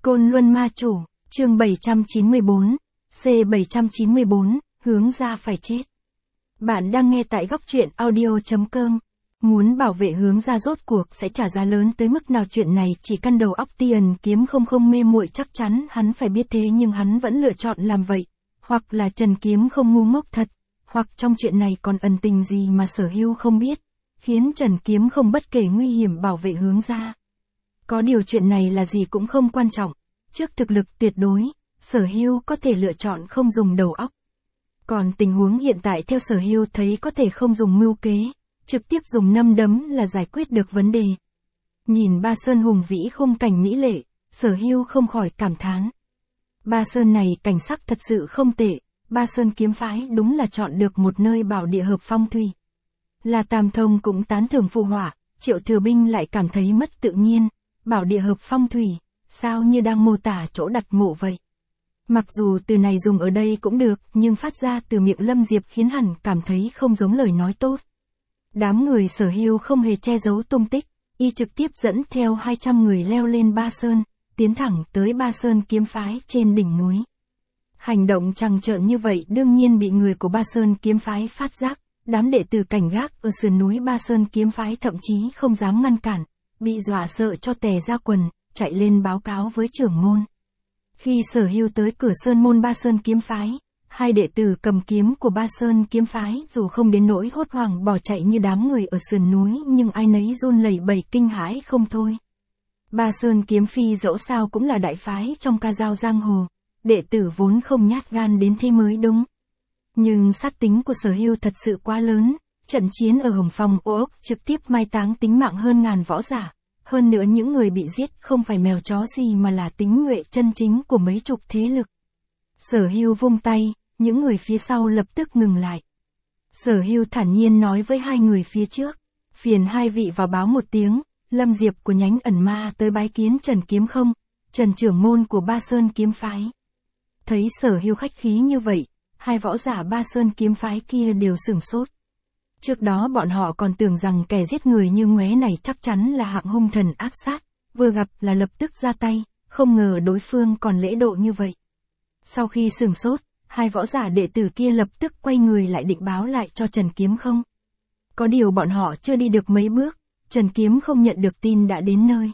Côn Luân Ma Chủ, chương 794, C794, hướng ra phải chết. Bạn đang nghe tại góc truyện audio.com. Muốn bảo vệ hướng ra rốt cuộc sẽ trả giá lớn tới mức nào, chuyện này chỉ căn đầu óc Tiền Kiếm không mê muội, chắc chắn hắn phải biết thế nhưng hắn vẫn lựa chọn làm vậy. Hoặc là Trần Kiếm không ngu ngốc thật, hoặc trong chuyện này còn ẩn tình gì mà Sở Hưu không biết, khiến Trần Kiếm không bất kể nguy hiểm bảo vệ hướng ra. Có điều chuyện này là gì cũng không quan trọng, trước thực lực tuyệt đối, Sở Hưu có thể lựa chọn không dùng đầu óc. Còn tình huống hiện tại theo Sở Hưu thấy có thể không dùng mưu kế, trực tiếp dùng nâm đấm là giải quyết được vấn đề. Nhìn Ba Sơn hùng vĩ khung cảnh mỹ lệ, Sở Hưu không khỏi cảm thán. Ba Sơn này cảnh sắc thật sự không tệ, Ba Sơn kiếm phái đúng là chọn được một nơi bảo địa hợp phong thủy. Là Tam Thông cũng tán thưởng phụ họa, Triệu Thừa Binh lại cảm thấy mất tự nhiên, bảo địa hợp phong thủy, sao như đang mô tả chỗ đặt mộ vậy. Mặc dù từ này dùng ở đây cũng được, nhưng phát ra từ miệng Lâm Diệp khiến hẳn cảm thấy không giống lời nói tốt. Đám người Sở Hưu không hề che giấu tung tích, y trực tiếp dẫn theo 200 người leo lên Ba Sơn, tiến thẳng tới Ba Sơn kiếm phái trên đỉnh núi. Hành động trắng trợn như vậy đương nhiên bị người của Ba Sơn kiếm phái phát giác, đám đệ tử cảnh gác ở sườn núi Ba Sơn kiếm phái thậm chí không dám ngăn cản, bị dọa sợ cho tè ra quần, chạy lên báo cáo với trưởng môn. Khi Sở Hưu tới cửa sơn môn Ba Sơn kiếm phái, hai đệ tử cầm kiếm của Ba Sơn kiếm phái dù không đến nỗi hốt hoảng bỏ chạy như đám người ở sườn núi nhưng ai nấy run lẩy bẩy kinh hãi không thôi. Ba Sơn kiếm phi dẫu sao cũng là đại phái trong ca dao giang hồ, đệ tử vốn không nhát gan đến thế mới đúng. Nhưng sát tính của Sở Hưu thật sự quá lớn, trận chiến ở Hồng Phong Ô Ốc trực tiếp mai táng tính mạng hơn ngàn võ giả. Hơn nữa những người bị giết không phải mèo chó gì mà là tính nhuệ chân chính của mấy chục thế lực. Sở Hưu vung tay, những người phía sau lập tức ngừng lại. Sở Hưu thản nhiên nói với hai người phía trước, phiền hai vị vào báo một tiếng, Lâm Diệp của nhánh ẩn ma tới bái kiến Trần Kiếm không, Trần trưởng môn của Ba Sơn kiếm phái. Thấy Sở Hưu khách khí như vậy, hai võ giả Ba Sơn kiếm phái kia đều sửng sốt. Trước đó bọn họ còn tưởng rằng kẻ giết người như Ngoé này chắc chắn là hạng hung thần ác sát, vừa gặp là lập tức ra tay, không ngờ đối phương còn lễ độ như vậy. Sau khi sửng sốt, hai võ giả đệ tử kia lập tức quay người lại định báo lại cho Trần Kiếm không. Có điều bọn họ chưa đi được mấy bước, Trần Kiếm không nhận được tin đã đến nơi.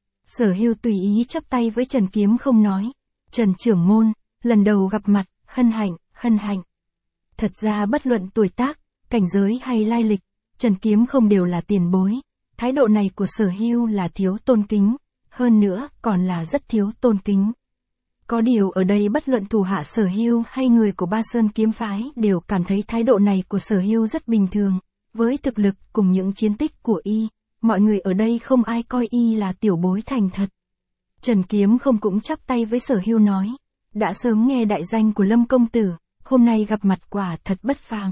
Sở Hưu tùy ý chắp tay với Trần Kiếm không nói, Trần trưởng môn, lần đầu gặp mặt, hân hạnh. Thật ra bất luận tuổi tác, cảnh giới hay lai lịch, Trần Kiếm không đều là tiền bối. Thái độ này của Sở Hưu là thiếu tôn kính, hơn nữa còn là rất thiếu tôn kính. Có điều ở đây bất luận thủ hạ Sở Hưu hay người của Ba Sơn kiếm phái đều cảm thấy thái độ này của Sở Hưu rất bình thường. Với thực lực cùng những chiến tích của y, mọi người ở đây không ai coi y là tiểu bối thành thật. Trần Kiếm không cũng chắp tay với Sở Hưu nói, đã sớm nghe đại danh của Lâm công tử, hôm nay gặp mặt quả thật bất phàm.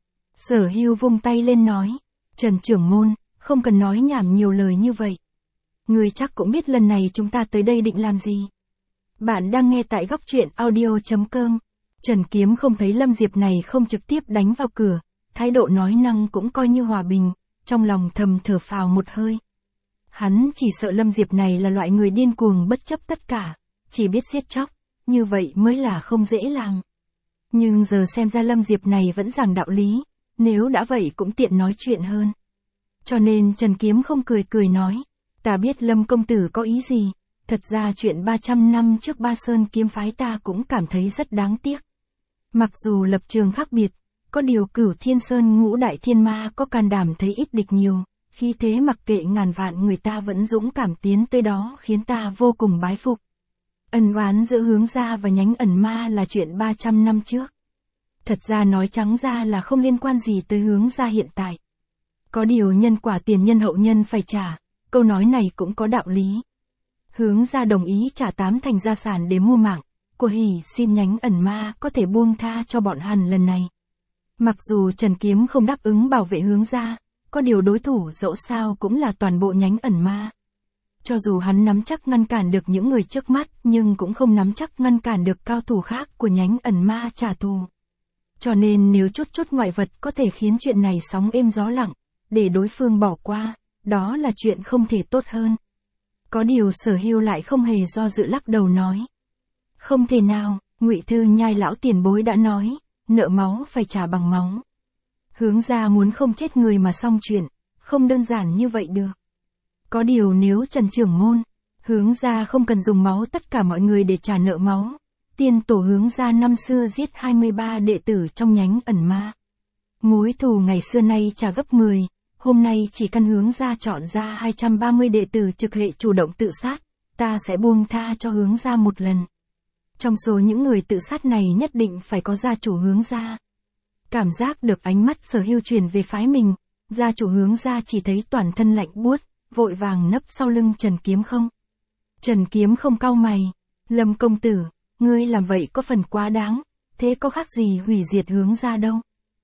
Sở Hưu vung tay lên nói, Trần trưởng môn, không cần nói nhảm nhiều lời như vậy. Người chắc cũng biết lần này chúng ta tới đây định làm gì. Bạn đang nghe tại góc truyện audio.com. Trần Kiếm không thấy Lâm Diệp này không trực tiếp đánh vào cửa, thái độ nói năng cũng coi như hòa bình, trong lòng thầm thở phào một hơi. Hắn chỉ sợ Lâm Diệp này là loại người điên cuồng bất chấp tất cả, chỉ biết giết chóc, như vậy mới là không dễ làm. Nhưng giờ xem ra Lâm Diệp này vẫn giảng đạo lý, nếu đã vậy cũng tiện nói chuyện hơn. Cho nên Trần Kiếm không cười nói, ta biết Lâm công tử có ý gì, thật ra chuyện 300 năm trước Ba Sơn kiếm phái ta cũng cảm thấy rất đáng tiếc. Mặc dù lập trường khác biệt, có điều Cửu Thiên Sơn ngũ đại thiên ma có can đảm thấy ít địch nhiều, khi thế mặc kệ ngàn vạn người ta vẫn dũng cảm tiến tới đó khiến ta vô cùng bái phục. Ân oán giữa hướng ra và nhánh ẩn ma là chuyện 300 năm trước. Thật ra nói trắng ra là không liên quan gì tới hướng ra hiện tại. Có điều nhân quả tiền nhân hậu nhân phải trả, câu nói này cũng có đạo lý. Hướng ra đồng ý trả 8 thành gia sản để mua mạng, của hỉ xin nhánh ẩn ma có thể buông tha cho bọn hắn lần này. Mặc dù Trần Kiếm không đáp ứng bảo vệ hướng ra, có điều đối thủ dẫu sao cũng là toàn bộ nhánh ẩn ma. Cho dù hắn nắm chắc ngăn cản được những người trước mắt nhưng cũng không nắm chắc ngăn cản được cao thủ khác của nhánh ẩn ma trả thù. Cho nên nếu chút ngoại vật có thể khiến chuyện này sóng êm gió lặng, để đối phương bỏ qua, đó là chuyện không thể tốt hơn. Có điều Sở Hưu lại không hề do dự lắc đầu nói. Không thể nào, Ngụy Thư Nhai lão tiền bối đã nói, nợ máu phải trả bằng máu. Hướng gia muốn không chết người mà xong chuyện, không đơn giản như vậy được. Có điều nếu Trần trưởng môn, Hướng gia không cần dùng máu tất cả mọi người để trả nợ máu. Tiên tổ Hướng gia năm xưa giết 23 đệ tử trong nhánh ẩn ma. Mối thù ngày xưa nay trả gấp 10, hôm nay chỉ cần Hướng gia chọn ra 230 đệ tử trực hệ chủ động tự sát, ta sẽ buông tha cho Hướng gia một lần. Trong số những người tự sát này nhất định phải có gia chủ Hướng gia. Cảm giác được ánh mắt Sở Hưu chuyển về phái mình, gia chủ Hướng gia chỉ thấy toàn thân lạnh buốt, vội vàng nấp sau lưng Trần Kiếm Không. Trần Kiếm Không cau mày, Lâm công tử, ngươi làm vậy có phần quá đáng, thế có khác gì hủy diệt Hướng gia đâu.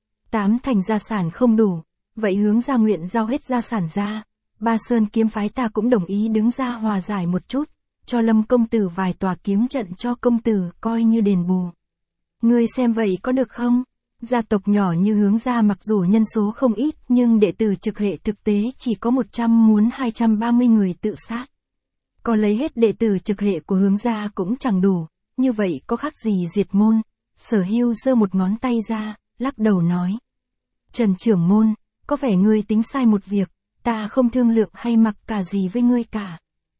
8 thành gia sản không đủ, vậy Hướng gia nguyện giao hết gia sản ra, Ba Sơn kiếm phái ta cũng đồng ý đứng ra hòa giải một chút, cho Lâm công tử vài tòa kiếm trận cho công tử coi như đền bù. Ngươi xem vậy có được không? Gia tộc nhỏ như Hướng gia mặc dù nhân số không ít nhưng đệ tử trực hệ thực tế chỉ có 100 muốn 230 người tự sát. Có lấy hết đệ tử trực hệ của Hướng gia cũng chẳng đủ, như vậy có khác gì diệt môn. Sở Hưu giơ một ngón tay ra, lắc đầu nói. Trần trưởng môn, có vẻ ngươi tính sai một việc, ta không thương lượng hay mặc cả gì với ngươi cả.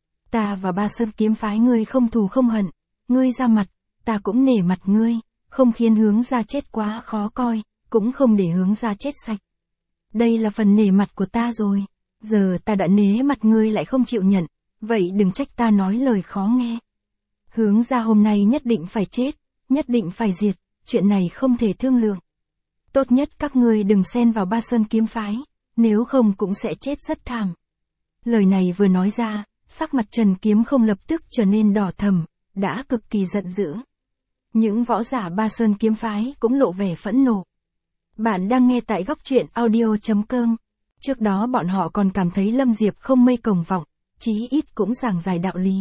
Ta và Ba Sơn kiếm phái ngươi không thù không hận, ngươi ra mặt, ta cũng nể mặt ngươi, không khiến Hướng gia chết quá khó coi, cũng không để Hướng gia chết sạch. Đây là phần nể mặt của ta rồi, giờ ta đã nể mặt ngươi lại không chịu nhận, vậy đừng trách ta nói lời khó nghe. Hướng gia hôm nay nhất định phải chết, nhất định phải diệt, chuyện này không thể thương lượng. Tốt nhất các ngươi đừng xen vào Ba Sơn kiếm phái, nếu không cũng sẽ chết rất thảm. Lời này vừa nói ra, sắc mặt Trần Kiếm Không lập tức trở nên đỏ thẫm, đã cực kỳ giận dữ. Những võ giả Ba Sơn kiếm phái cũng lộ vẻ phẫn nộ. Bạn đang nghe tại góc truyện audio.com. Trước đó bọn họ còn cảm thấy Lâm Diệp không mây cổng vọng, chí ít cũng giảng giải đạo lý.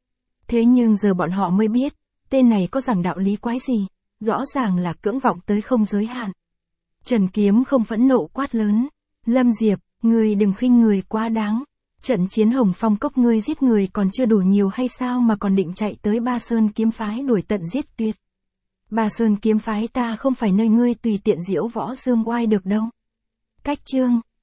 Thế nhưng giờ bọn họ mới biết, tên này có giảng đạo lý quái gì, rõ ràng là cưỡng vọng tới không giới hạn. Trần Kiếm Không phẫn nộ quát lớn. Lâm Diệp, ngươi đừng khinh người quá đáng. Trận chiến Hồng Phong Cốc ngươi giết người còn chưa đủ nhiều hay sao mà còn định chạy tới Ba Sơn kiếm phái đuổi tận giết tuyệt. Ba Sơn kiếm phái ta không phải nơi ngươi tùy tiện diễu võ dương oai được đâu. Cách chương